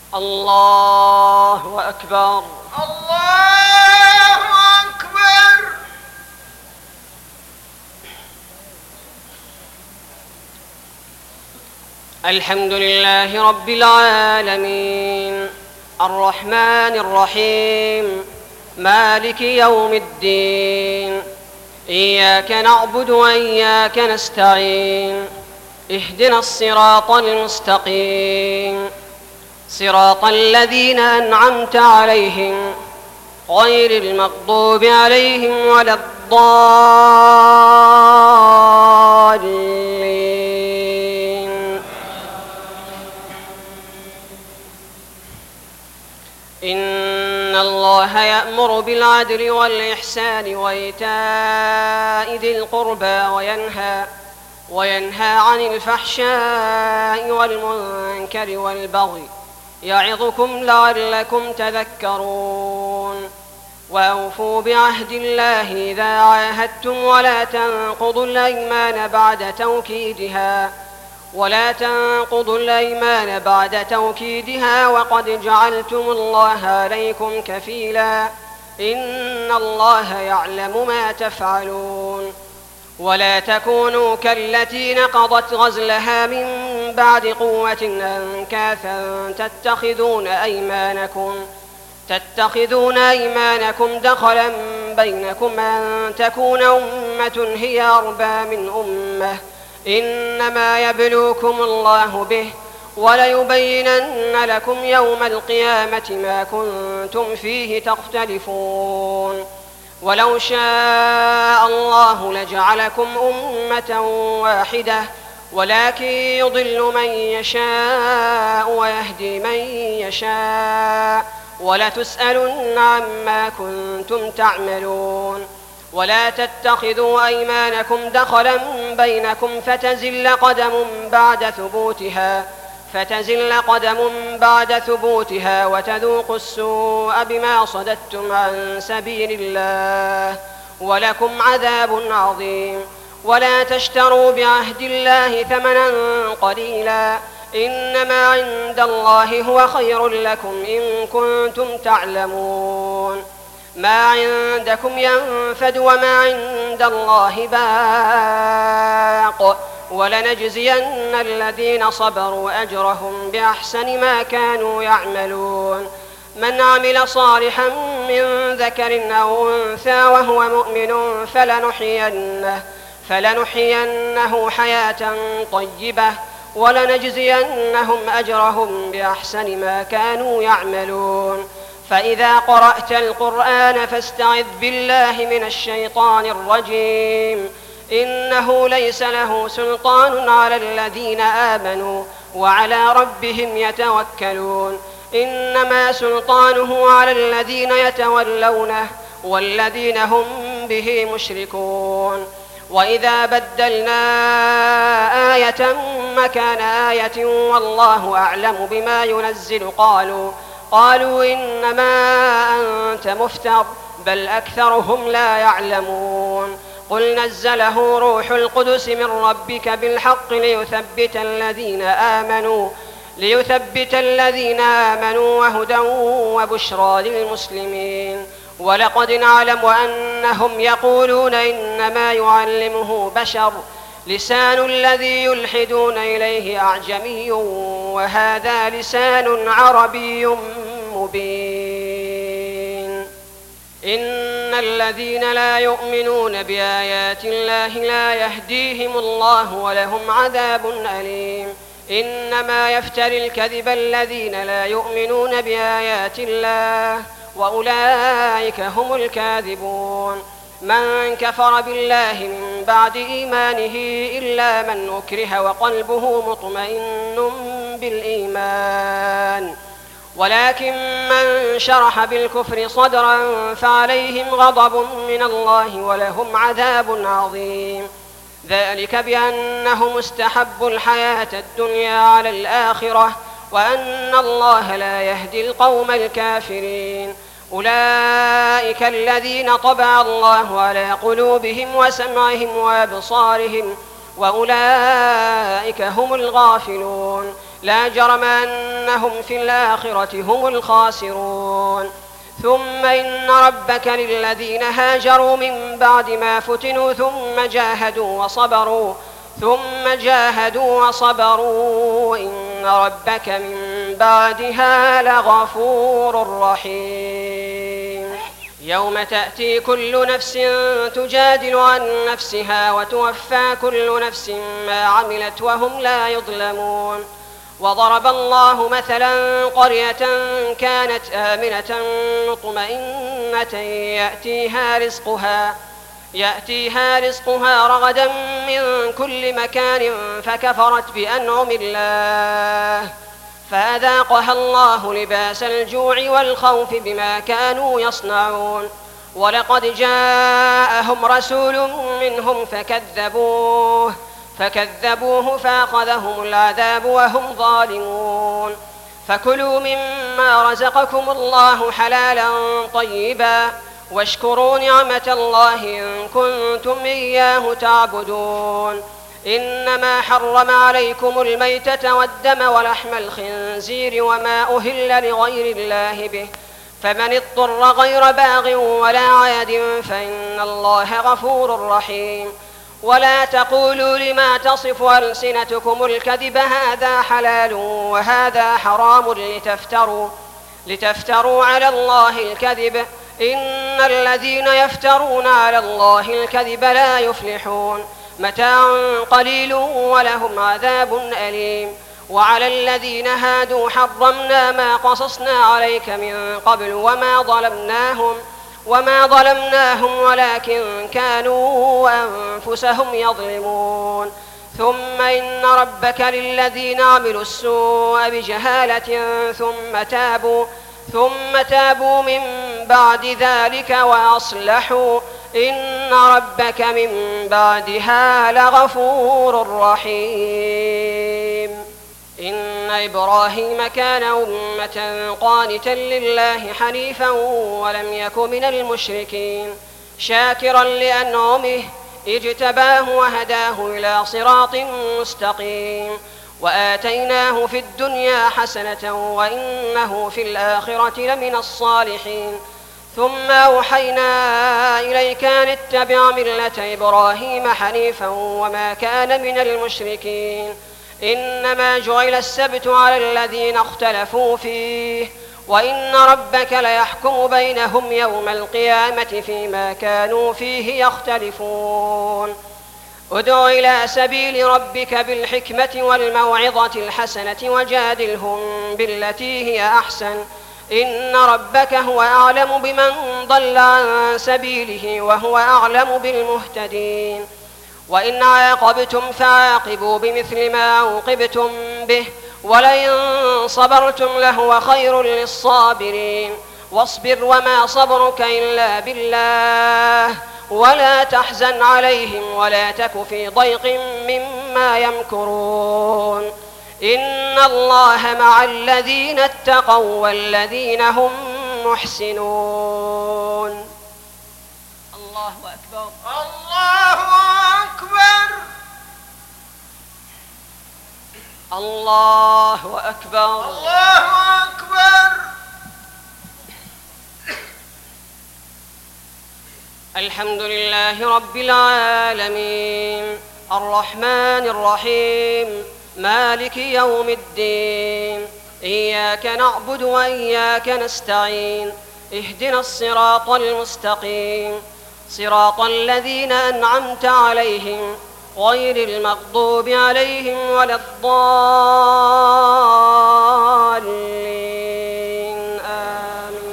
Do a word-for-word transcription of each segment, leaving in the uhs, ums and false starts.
الله أكبر. الله أكبر. الحمد لله رب العالمين الرحمن الرحيم مالك يوم الدين إياك نعبد وإياك نستعين اهدنا الصراط المستقيم صراط الذين أنعمت عليهم غير المغضوب عليهم ولا الضالين. إن الله يأمر بالعدل والإحسان وإيتاء ذي القربى وينهى وينهى عن الفحشاء والمنكر والبغي يعظكم لعلكم تذكرون. وأوفوا بعهد الله إذا عاهدتم ولا تنقضوا الأيمان بعد توكيدها ولا تنقضوا الأيمان بعد توكيدها وقد جعلتم الله عليكم كفيلا إن الله يعلم ما تفعلون. ولا تكونوا كالتي نقضت غزلها من بعد قوة أنكاثا تتخذون أيمانكم تتخذون أيمانكم دخلا بينكم أن تكون أمة هي أربى من أمة إنما يبلوكم الله به وليبينن لكم يوم القيامة ما كنتم فيه تختلفون. ولو شاء الله لجعلكم أمة واحدة ولكن يضل من يشاء ويهدي من يشاء ولتسألن عما كنتم تعملون. ولا تتخذوا أيمانكم دخلا بينكم فتزل قدم بعد ثبوتها فتزل قدم بعد ثبوتها وتذوقوا السوء بما صددتم عن سبيل الله ولكم عذاب عظيم. ولا تشتروا بعهد الله ثمنا قليلا إنما عند الله هو خير لكم إن كنتم تعلمون. ما عندكم ينفد وما عند الله باق ولنجزين الذين صبروا أجرهم بأحسن ما كانوا يعملون. من عمل صالحا من ذكر أو أنثى وهو مؤمن فلنحيينه, فلنحيينه حياة طيبة ولنجزينهم أجرهم بأحسن ما كانوا يعملون. فإذا قرأت القرآن فاستعذ بالله من الشيطان الرجيم إنه ليس له سلطان على الذين آمنوا وعلى ربهم يتوكلون. إنما سلطانه على الذين يتولونه والذين هم به مشركون. وإذا بدلنا آية مكان آية والله أعلم بما ينزل قالوا قالوا إنما أنت مفتر بل أكثرهم لا يعلمون. قل نزله روح القدس من ربك بالحق ليثبت الذين آمنوا ليثبت الذين آمنوا وهدى وبشرى للمسلمين. ولقد نعلم أنهم يقولون إنما يعلمه بشر لسان الذي يلحدون إليه أعجمي وهذا لسان عربي مبين. إن الذين لا يؤمنون بآيات الله لا يهديهم الله ولهم عذاب أليم. إنما يفتري الكذب الذين لا يؤمنون بآيات الله وأولئك هم الكاذبون. من كفر بالله من بعد إيمانه إلا من أكره وقلبه مطمئن بالإيمان ولكن من شرح بالكفر صدرا فعليهم غضب من الله ولهم عذاب عظيم. ذلك بأنهم استحبوا الحياة الدنيا على الآخرة وأن الله لا يهدي القوم الكافرين. أولئك الذين طبع الله على قلوبهم وسمعهم وأبصارهم وأولئك هم الغافلون. لا جرم أن أنهم في الآخرة هم الخاسرون. ثم إن ربك للذين هاجروا من بعد ما فتنوا ثم جاهدوا وصبروا ثم جاهدوا وصبروا إن ربك من بعدها لغفور رحيم. يوم تأتي كل نفس تجادل عن نفسها وتوفى كل نفس ما عملت وهم لا يظلمون. وضرب الله مثلا قرية كانت آمنة مطمئنة يأتيها رزقها يأتيها رزقها رغدا من كل مكان فكفرت بأنعم الله فأذاقها الله لباس الجوع والخوف بما كانوا يصنعون. ولقد جاءهم رسول منهم فكذبوه فكذبوه فأخذهم العذاب وهم ظالمون. فكلوا مما رزقكم الله حلالا طيبا واشكروا نعمة الله إن كنتم إياه تعبدون. إنما حرم عليكم الميتة والدم ولحم الخنزير وما أهل لغير الله به فمن اضطر غير باغ ولا عاد فإن الله غفور رحيم. ولا تقولوا لما تصف ألسنتكم الكذب هذا حلال وهذا حرام لتفتروا, لتفتروا على الله الكذب إن الذين يفترون على الله الكذب لا يفلحون. متاع قليل ولهم عذاب أليم. وعلى الذين هادوا حرمنا ما قصصنا عليك من قبل وما ظلمناهم وما ظلمناهم ولكن كانوا أنفسهم يظلمون. ثم إن ربك للذين عملوا السوء بجهالة ثم تابوا ثم تابوا من بعد ذلك وأصلحوا إن ربك من بعدها لغفور رحيم. إن إبراهيم كان أمة قانتا لله حنيفا ولم يك من المشركين شاكرا لأنعمه اجتباه وهداه إلى صراط مستقيم. وآتيناه في الدنيا حسنة وإنه في الآخرة لمن الصالحين. ثم أوحينا إليك أن اتبع ملة إبراهيم حنيفا وما كان من المشركين. إنما جعل السبت على الذين اختلفوا فيه وإن ربك ليحكم بينهم يوم القيامة فيما كانوا فيه يختلفون. ادع إلى سبيل ربك بالحكمة والموعظة الحسنة وجادلهم بالتي هي أحسن إن ربك هو أعلم بمن ضل عن سبيله وهو أعلم بالمهتدين. وإن عاقبتم فعاقبوا بمثل ما عوقبتم به ولئن صبرتم لهو خير للصابرين. واصبر وما صبرك إلا بالله ولا تحزن عليهم ولا تك في ضيق مما يمكرون. إن الله مع الذين اتقوا والذين هم محسنون. الله أكبر. الله أكبر. الله أكبر. الله أكبر. الحمد لله رب العالمين الرحمن الرحيم مالك يوم الدين إياك نعبد وإياك نستعين اهدنا الصراط المستقيم صراط الذين أنعمت عليهم غير المغضوب عليهم ولا الضالين آمين.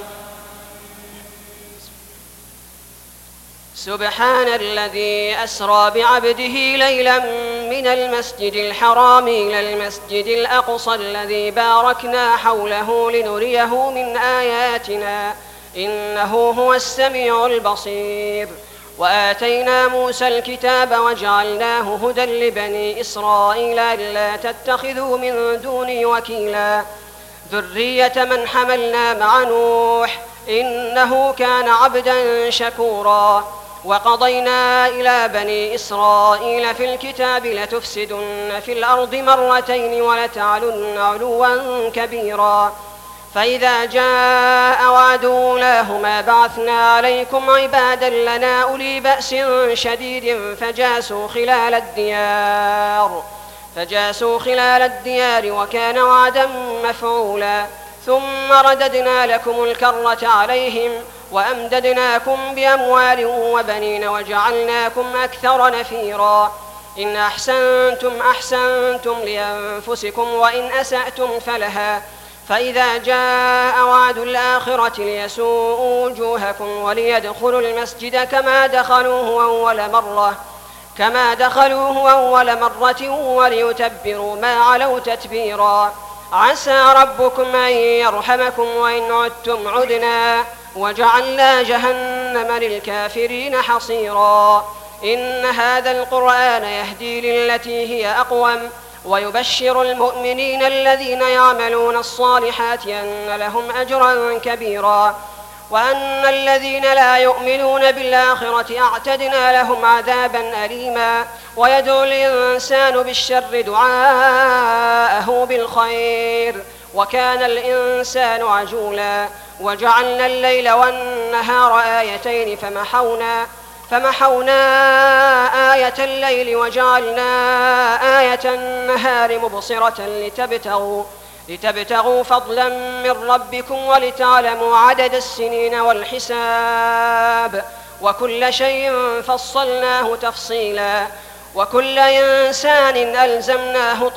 سبحان الذي أسرى بعبده ليلا من المسجد الحرام إلى المسجد الأقصى الذي باركنا حوله لنريه من آياتنا إنه هو السميع البصير. وآتينا موسى الكتاب وجعلناه هدى لبني إسرائيل ألا تتخذوا من دوني وكيلا ذرية من حملنا مع نوح إنه كان عبدا شكورا. وقضينا إلى بني إسرائيل في الكتاب لتفسدن في الأرض مرتين ولتعلن علوا كبيرا فإذا جاء وعد أولاهما بعثنا عليكم عبادا لنا أولي بأس شديد فجاسوا خلال الديار فجاسوا خلال الديار وكان وعدا مفعولا ثم رددنا لكم الكرة عليهم وأمددناكم بأموال وبنين وجعلناكم أكثر نفيرا إن أحسنتم أحسنتم لأنفسكم وإن أسأتم فلها فإذا جاء وعد الآخرة ليسوءوا وجوهكم وليدخلوا المسجد كما دخلوه أول مرة كما دخلوه أول مرة وليتبروا ما علوا تتبيرا عسى ربكم أن يرحمكم وإن عدتم عدنا وجعلنا جهنم للكافرين حصيرا إن هذا القرآن يهدي للتي هي أقوم ويبشر المؤمنين الذين يعملون الصالحات أن لهم أجرا كبيرا وأن الذين لا يؤمنون بالآخرة أعتدنا لهم عذابا أليما ويدعو الإنسان بالشر دعاءه بالخير وكان الإنسان عجولا وجعلنا الليل والنهار آيتين فمحونا فمحونا آية الليل وجعلنا آية النهار مبصرة لتبتغوا لتبتغوا فضلا من ربكم ولتعلموا عدد السنين والحساب وكل شيء فصلناه تفصيلا وكل إنسان ألزمناه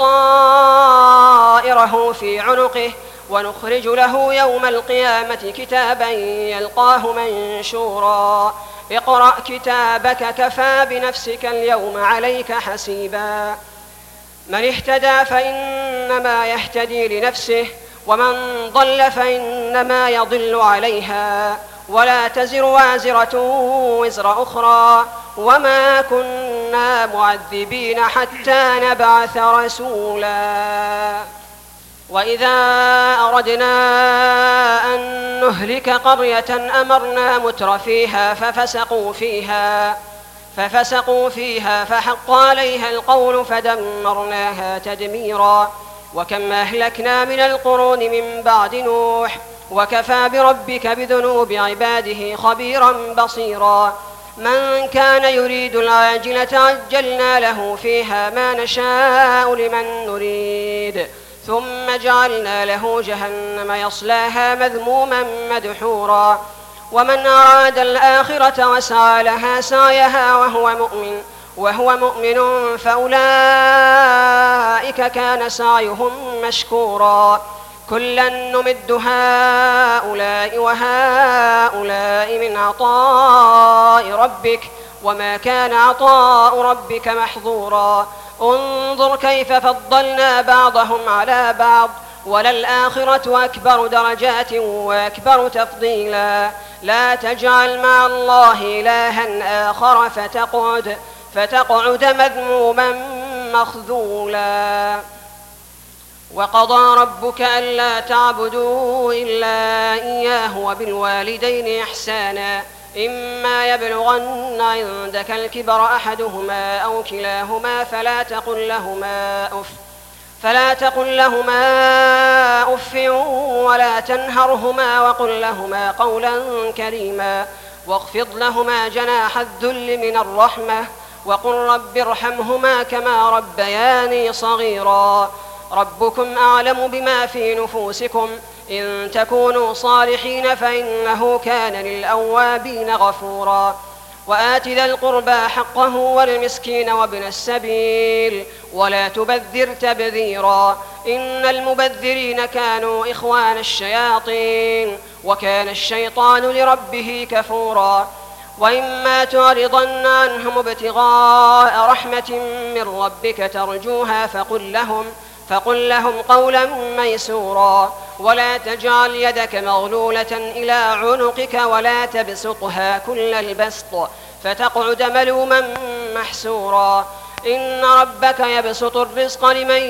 طائره في عنقه ونخرج له يوم القيامة كتابا يلقاه منشورا اقرأ كتابك كفى بنفسك اليوم عليك حسيبا من اهتدى فإنما يهتدي لنفسه ومن ضل فإنما يضل عليها ولا تزر وازرة وزر أخرى وما كنا معذبين حتى نبعث رسولا وإذا أردنا أن نهلك قرية أمرنا متر فيها ففسقوا فيها ففسقوا فيها فحق عليها القول فدمرناها تدميرا وكم أهلكنا من القرون من بعد نوح وكفى بربك بذنوب عباده خبيرا بصيرا من كان يريد العاجلة عجلنا له فيها ما نشاء لمن نريد ثم جعلنا له جهنم يصلاها مذموما مدحورا ومن أراد الآخرة وسعى لها سعيها وهو مؤمن وهو مؤمن فأولئك كان سعيهم مشكورا كلا نمد هؤلاء وهؤلاء من عطاء ربك وما كان عطاء ربك محظورا انظر كيف فضلنا بعضهم على بعض وللآخرة أكبر درجات وأكبر تفضيلا لا تجعل مع الله إلها آخر فتقعد فتقعد مذموما مخذولا وقضى ربك ألا تعبدوا إلا إياه وبالوالدين إحسانا إما يبلغن عندك الكبر أحدهما أو كلاهما فلا تقل لهما أف فلا تقل لهما أف ولا تنهرهما وقل لهما قولا كريما واخفض لهما جناح الذل من الرحمة وقل رب ارحمهما كما ربياني صغيرا ربكم أعلم بما في نفوسكم إن تكونوا صالحين فإنه كان للأوابين غفورا وآت ذا القربى حقه والمسكين وابن السبيل ولا تبذر تبذيرا إن المبذرين كانوا إخوان الشياطين وكان الشيطان لربه كفورا وإما تعرضن عنهم ابتغاء رحمة من ربك ترجوها فقل لهم فقل لهم قولا ميسورا ولا تجعل يدك مغلولة إلى عنقك ولا تبسطها كل البسط فتقعد ملوما محسورا إن ربك يبسط الرزق لمن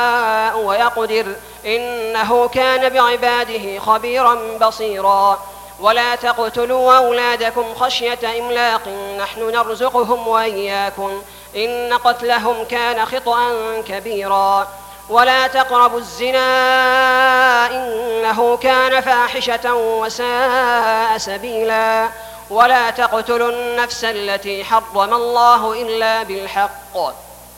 يشاء ويقدر إنه كان بعباده خبيرا بصيرا ولا تقتلوا أولادكم خشية إملاق نحن نرزقهم وإياكم إن قتلهم كان خطأ كبيرا ولا تقربوا الزنا إنه كان فاحشة وساء سبيلا ولا تقتلوا النفس التي حرم الله إلا بالحق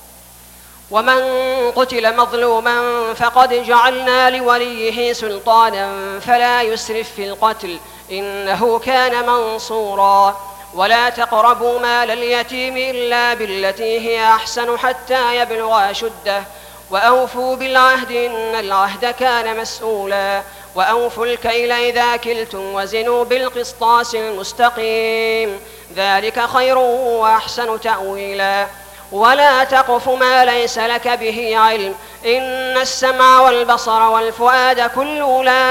ومن قتل مظلوما فقد جعلنا لوليه سلطانا فلا يسرف في القتل إنه كان منصورا ولا تقربوا مال اليتيم إلا بالتي هي أحسن حتى يبلغ أشده وأوفوا بالعهد إن العهد كان مسؤولا وأوفوا الكيل إذا كلتم وزنوا بالقسطاس المستقيم ذلك خير وأحسن تأويلا ولا تقف ما ليس لك به علم إن السمع والبصر والفؤاد كل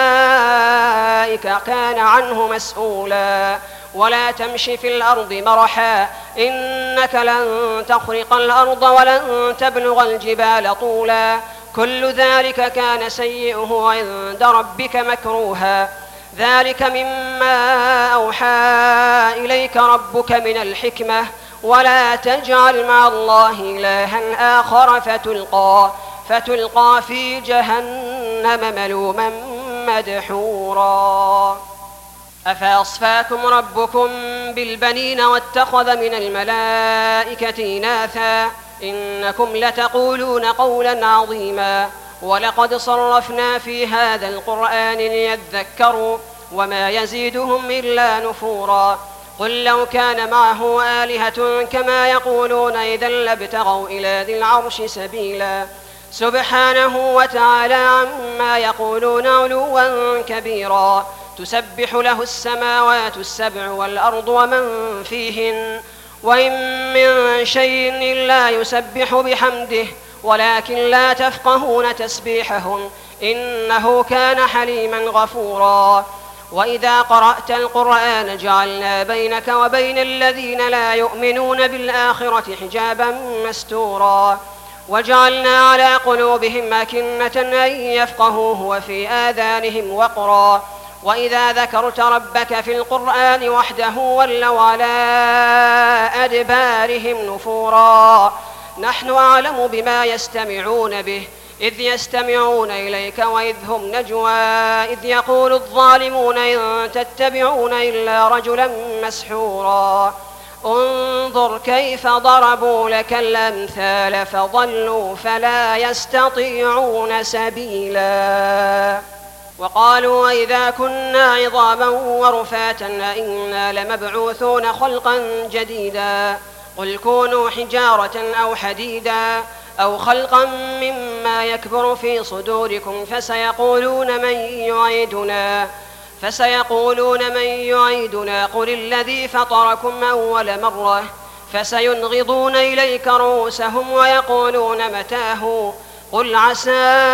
أولئك كان عنه مسؤولا ولا تمش في الأرض مرحا إنك لن تخرق الأرض ولن تبلغ الجبال طولا كل ذلك كان سيئه عند ربك مكروها ذلك مما أوحى إليك ربك من الحكمة ولا تجعل مع الله إلها آخر فتلقى, فتلقى في جهنم ملوما مدحورا أفأصفاكم ربكم بالبنين واتخذ من الملائكة إناثا إنكم لتقولون قولا عظيما ولقد صرفنا في هذا القرآن ليذكروا وما يزيدهم إلا نفورا قل لو كان معه آلهة كما يقولون إذا لابتغوا إلى ذي العرش سبيلا سبحانه وتعالى عما يقولون علوا كبيرا تسبح له السماوات السبع والأرض ومن فيهن وإن من شيء إلا يسبح بحمده ولكن لا تفقهون تسبيحهم إنه كان حليما غفورا وإذا قرأت القرآن جعلنا بينك وبين الذين لا يؤمنون بالآخرة حجابا مستورا وجعلنا على قلوبهم أكنة أن يفقهوه وفي آذانهم وقرا وإذا ذكرت ربك في القرآن وحده ولوا على أدبارهم نفورا نحن أعلم بما يستمعون به إذ يستمعون إليك وإذ هم نجوى إذ يقول الظالمون إن تتبعون إلا رجلا مسحورا انظر كيف ضربوا لك الأمثال فضلوا فلا يستطيعون سبيلا وقالوا إذا كنا عظاما ورفاتا أئنا لمبعوثون خلقا جديدا قل كونوا حجارة أو حديدا أو خلقا مما يكبر في صدوركم فسيقولون من يعيدنا فسيقولون من يعيدنا قل الذي فطركم أول مرة فسينغضون إليك رؤوسهم ويقولون متاه قل عسى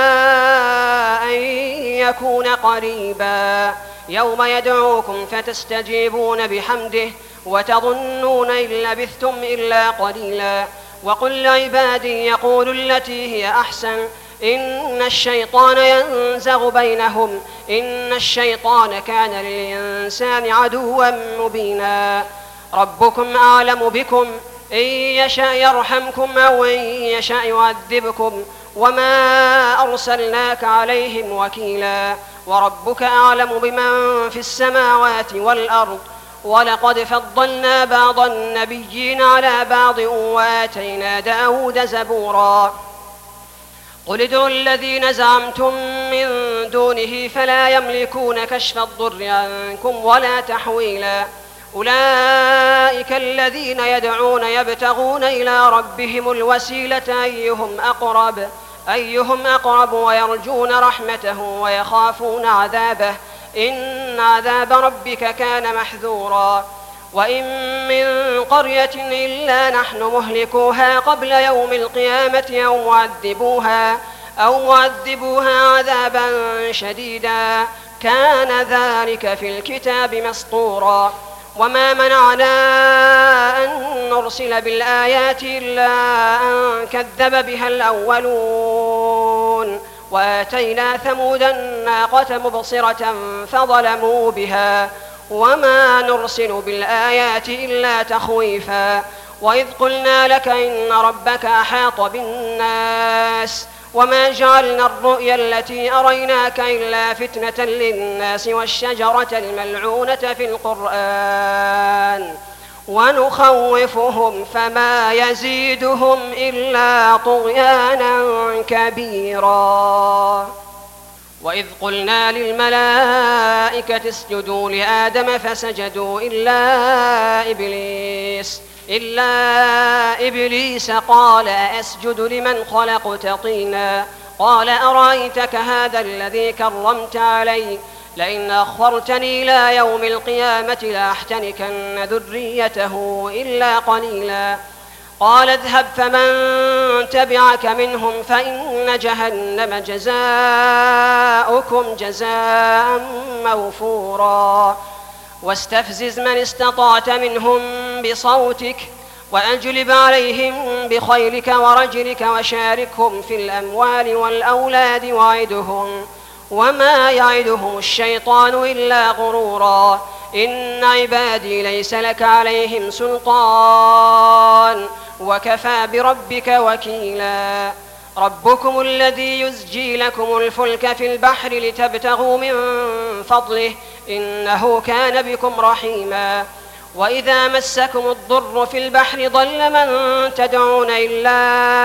أن يكون قريبا يوم يدعوكم فتستجيبون بحمده وتظنون إن لبثتم إلا قليلا وقل لعبادي يقولوا التي هي أحسن إن الشيطان ينزغ بينهم إن الشيطان كان للإنسان عدوا مبينا ربكم أعلم بكم إن يشاء يرحمكم أو إن يشاء يعذبكم وما أرسلناك عليهم وكيلا وربك أعلم بمن في السماوات والأرض ولقد فضلنا بعض النبيين على بعض وآتينا داود زبورا قل ادعوا الذين زعمتم من دونه فلا يملكون كشف الضر عنكم ولا تحويلا أولئك الذين يدعون يبتغون إلى ربهم الوسيلة أيهم أقرب أيهم أقرب ويرجون رحمته ويخافون عذابه إن عذاب ربك كان محذورا وإن من قرية إلا نحن مهلكوها قبل يوم القيامة أو معذبوها أو معذبوها عذابا شديدا كان ذلك في الكتاب مسطورا وما منعنا أن نرسل بالآيات إلا أن كذب بها الأولون وآتينا ثمود الناقة مبصرة فظلموا بها وما نرسل بالآيات إلا تخويفا وإذ قلنا لك إن ربك أحاط بالناس وما جعلنا الرؤيا التي أريناك إلا فتنة للناس والشجرة الملعونة في القرآن ونخوفهم فما يزيدهم إلا طغيانا كبيرا. وإذ قلنا للملائكة اسجدوا لآدم فسجدوا إلا إبليس إلا إبليس قال أسجد لمن خلقت طينا قال أرأيتك هذا الذي كرمت علي لئن أخرتني إلى يوم القيامة لأحتنكن ذريته إلا قليلا قال اذهب فمن تبعك منهم فإن جهنم جزاؤكم جزاء موفورا واستفزز من استطعت منهم بصوتك وأجلب عليهم بخيلك ورجلك وشاركهم في الأموال والأولاد وعدهم وما يعدهم الشيطان إلا غرورا إن عبادي ليس لك عليهم سلطان وكفى بربك وكيلا. ربكم الذي يزجي لكم الفلك في البحر لتبتغوا من فضله إنه كان بكم رحيما وإذا مسكم الضر في البحر ضل من تدعون إلا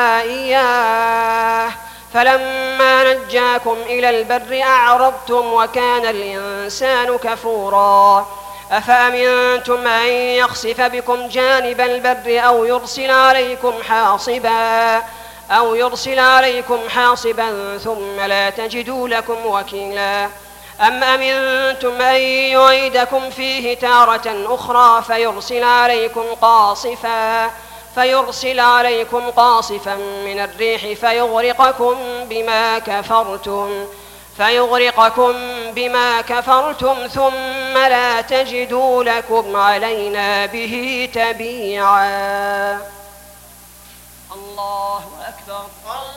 إياه فلما نجاكم إلى البر أعرضتم وكان الإنسان كفورا أفأمنتم أن يخسف بكم جانب البر أو يرسل عليكم حاصبا أو يرسل عليكم حاصبا ثم لا تجدوا لكم وكيلا أم أمنتم أن يعيدكم فيه تارة أخرى فيرسل عليكم قاصفا فيرسل عليكم قاصفا من الريح فيغرقكم بما كفرتم فيغرقكم بما كفرتم ثم لا تجدوا لكم علينا به تبيعا. الله أكبر.